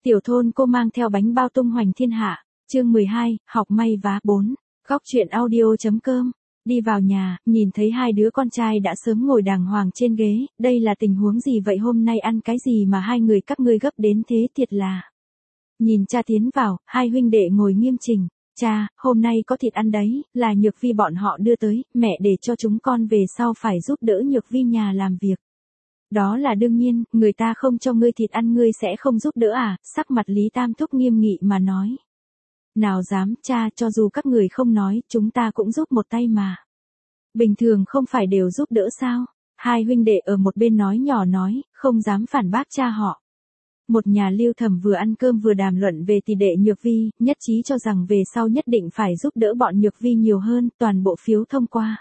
Tiểu thôn cô mang theo bánh bao tung hoành thiên hạ, chương 12, học may vá 4, góc truyện audio.com. Đi vào nhà, nhìn thấy hai đứa con trai đã sớm ngồi đàng hoàng trên ghế, đây là tình huống gì vậy, hôm nay ăn cái gì mà hai người các ngươi gấp đến thế, thiệt là. Nhìn cha tiến vào, hai huynh đệ ngồi nghiêm chỉnh. Cha, hôm nay có thịt ăn đấy, là Nhược Vi bọn họ đưa tới, mẹ để cho chúng con về sau phải giúp đỡ Nhược Vi nhà làm việc. Đó là đương nhiên, người ta không cho ngươi thịt ăn ngươi sẽ không giúp đỡ à, sắc mặt Lý Tam Thúc nghiêm nghị mà nói. Nào dám, cha, cho dù các người không nói, chúng ta cũng giúp một tay mà. Bình thường không phải đều giúp đỡ sao? Hai huynh đệ ở một bên nói nhỏ nói, không dám phản bác cha họ. Một nhà Lưu Thẩm vừa ăn cơm vừa đàm luận về tỷ đệ Nhược Vi, nhất trí cho rằng về sau nhất định phải giúp đỡ bọn Nhược Vi nhiều hơn, toàn bộ phiếu thông qua.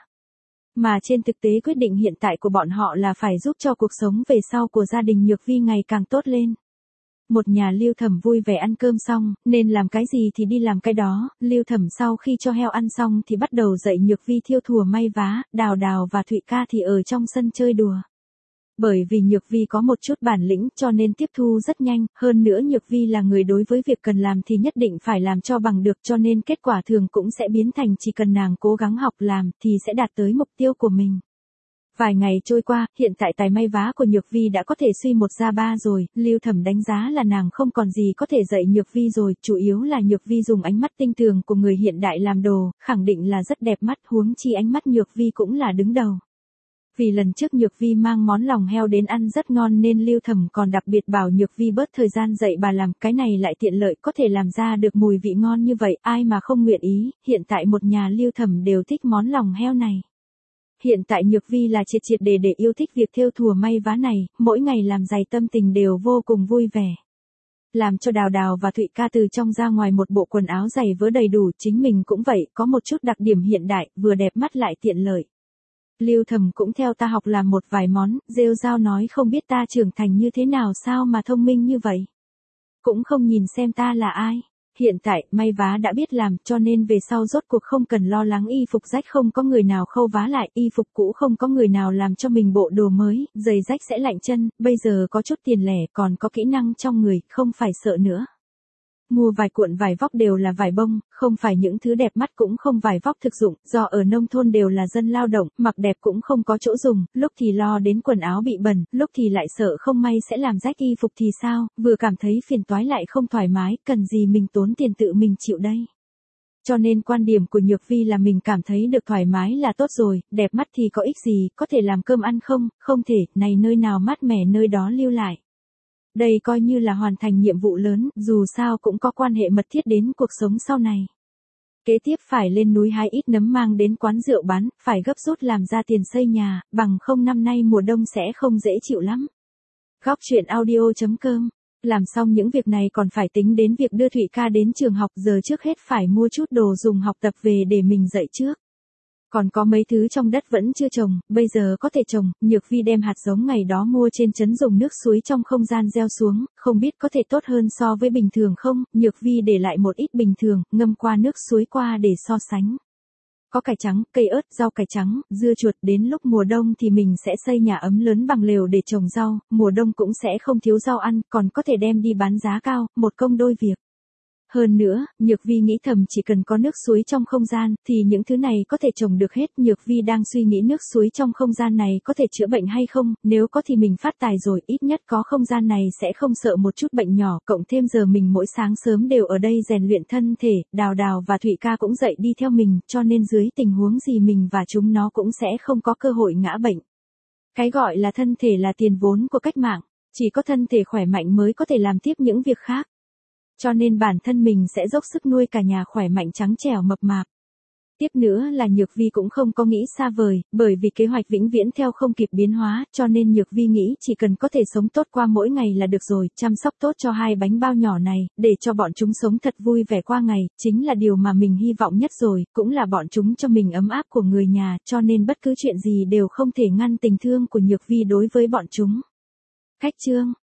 Mà trên thực tế quyết định hiện tại của bọn họ là phải giúp cho cuộc sống về sau của gia đình Nhược Vi ngày càng tốt lên. Một nhà Lưu Thẩm vui vẻ ăn cơm xong, nên làm cái gì thì đi làm cái đó, Lưu Thẩm sau khi cho heo ăn xong thì bắt đầu dạy Nhược Vi thiêu thùa may vá, Đào Đào và Thụy Ca thì ở trong sân chơi đùa. Bởi vì Nhược Vi có một chút bản lĩnh cho nên tiếp thu rất nhanh, hơn nữa Nhược Vi là người đối với việc cần làm thì nhất định phải làm cho bằng được cho nên kết quả thường cũng sẽ biến thành chỉ cần nàng cố gắng học làm thì sẽ đạt tới mục tiêu của mình. Vài ngày trôi qua, hiện tại tài may vá của Nhược Vi đã có thể suy một ra ba rồi, Lưu Thẩm đánh giá là nàng không còn gì có thể dạy Nhược Vi rồi, chủ yếu là Nhược Vi dùng ánh mắt tinh tường của người hiện đại làm đồ, khẳng định là rất đẹp mắt, huống chi ánh mắt Nhược Vi cũng là đứng đầu. Vì lần trước Nhược Vi mang món lòng heo đến ăn rất ngon nên Lưu Thẩm còn đặc biệt bảo Nhược Vi bớt thời gian dạy bà làm, cái này lại tiện lợi có thể làm ra được mùi vị ngon như vậy, ai mà không nguyện ý, hiện tại một nhà Lưu Thẩm đều thích món lòng heo này. Hiện tại Nhược Vi là triệt để yêu thích việc thêu thùa may vá này, mỗi ngày làm giày tâm tình đều vô cùng vui vẻ. Làm cho Đào Đào và Thụy Ca từ trong ra ngoài một bộ quần áo giày vớ đầy đủ, chính mình cũng vậy, có một chút đặc điểm hiện đại, vừa đẹp mắt lại tiện lợi. Lưu Thẩm cũng theo ta học làm một vài món, rêu rao nói không biết ta trưởng thành như thế nào sao mà thông minh như vậy. Cũng không nhìn xem ta là ai. Hiện tại, may vá đã biết làm cho nên về sau rốt cuộc không cần lo lắng y phục rách không có người nào khâu vá lại, y phục cũ không có người nào làm cho mình bộ đồ mới, giày rách sẽ lạnh chân, bây giờ có chút tiền lẻ còn có kỹ năng trong người, không phải sợ nữa. Mua vài cuộn vải vóc đều là vải bông, không phải những thứ đẹp mắt cũng không vải vóc thực dụng, do ở nông thôn đều là dân lao động, mặc đẹp cũng không có chỗ dùng, lúc thì lo đến quần áo bị bẩn, lúc thì lại sợ không may sẽ làm rách y phục thì sao, vừa cảm thấy phiền toái lại không thoải mái, cần gì mình tốn tiền tự mình chịu đây. Cho nên quan điểm của Nhược Vi là mình cảm thấy được thoải mái là tốt rồi, đẹp mắt thì có ích gì, có thể làm cơm ăn không, không thể, này nơi nào mát mẻ nơi đó lưu lại. Đây coi như là hoàn thành nhiệm vụ lớn, dù sao cũng có quan hệ mật thiết đến cuộc sống sau này. Kế tiếp phải lên núi hái ít nấm mang đến quán rượu bán, phải gấp rút làm ra tiền xây nhà, bằng không năm nay mùa đông sẽ không dễ chịu lắm. Góc truyện audio.com. Làm xong những việc này còn phải tính đến việc đưa Thụy Ca đến trường học, giờ trước hết phải mua chút đồ dùng học tập về để mình dạy trước. Còn có mấy thứ trong đất vẫn chưa trồng, bây giờ có thể trồng, Nhược Vi đem hạt giống ngày đó mua trên trấn dùng nước suối trong không gian gieo xuống, không biết có thể tốt hơn so với bình thường không, Nhược Vi để lại một ít bình thường, ngâm qua nước suối qua để so sánh. Có cải trắng, cây ớt, rau cải trắng, dưa chuột, đến lúc mùa đông thì mình sẽ xây nhà ấm lớn bằng lều để trồng rau, mùa đông cũng sẽ không thiếu rau ăn, còn có thể đem đi bán giá cao, một công đôi việc. Hơn nữa, Nhược Vi nghĩ thầm chỉ cần có nước suối trong không gian, thì những thứ này có thể trồng được hết. Nhược Vi đang suy nghĩ nước suối trong không gian này có thể chữa bệnh hay không, nếu có thì mình phát tài rồi, ít nhất có không gian này sẽ không sợ một chút bệnh nhỏ, cộng thêm giờ mình mỗi sáng sớm đều ở đây rèn luyện thân thể, Đào Đào và Thụy Ca cũng dậy đi theo mình, cho nên dưới tình huống gì mình và chúng nó cũng sẽ không có cơ hội ngã bệnh. Cái gọi là thân thể là tiền vốn của cách mạng, chỉ có thân thể khỏe mạnh mới có thể làm tiếp những việc khác. Cho nên bản thân mình sẽ dốc sức nuôi cả nhà khỏe mạnh trắng trẻo mập mạp. Tiếp nữa là Nhược Vi cũng không có nghĩ xa vời, bởi vì kế hoạch vĩnh viễn theo không kịp biến hóa, cho nên Nhược Vi nghĩ chỉ cần có thể sống tốt qua mỗi ngày là được rồi, chăm sóc tốt cho hai bánh bao nhỏ này, để cho bọn chúng sống thật vui vẻ qua ngày, chính là điều mà mình hy vọng nhất rồi, cũng là bọn chúng cho mình ấm áp của người nhà, cho nên bất cứ chuyện gì đều không thể ngăn tình thương của Nhược Vi đối với bọn chúng. Khách chương.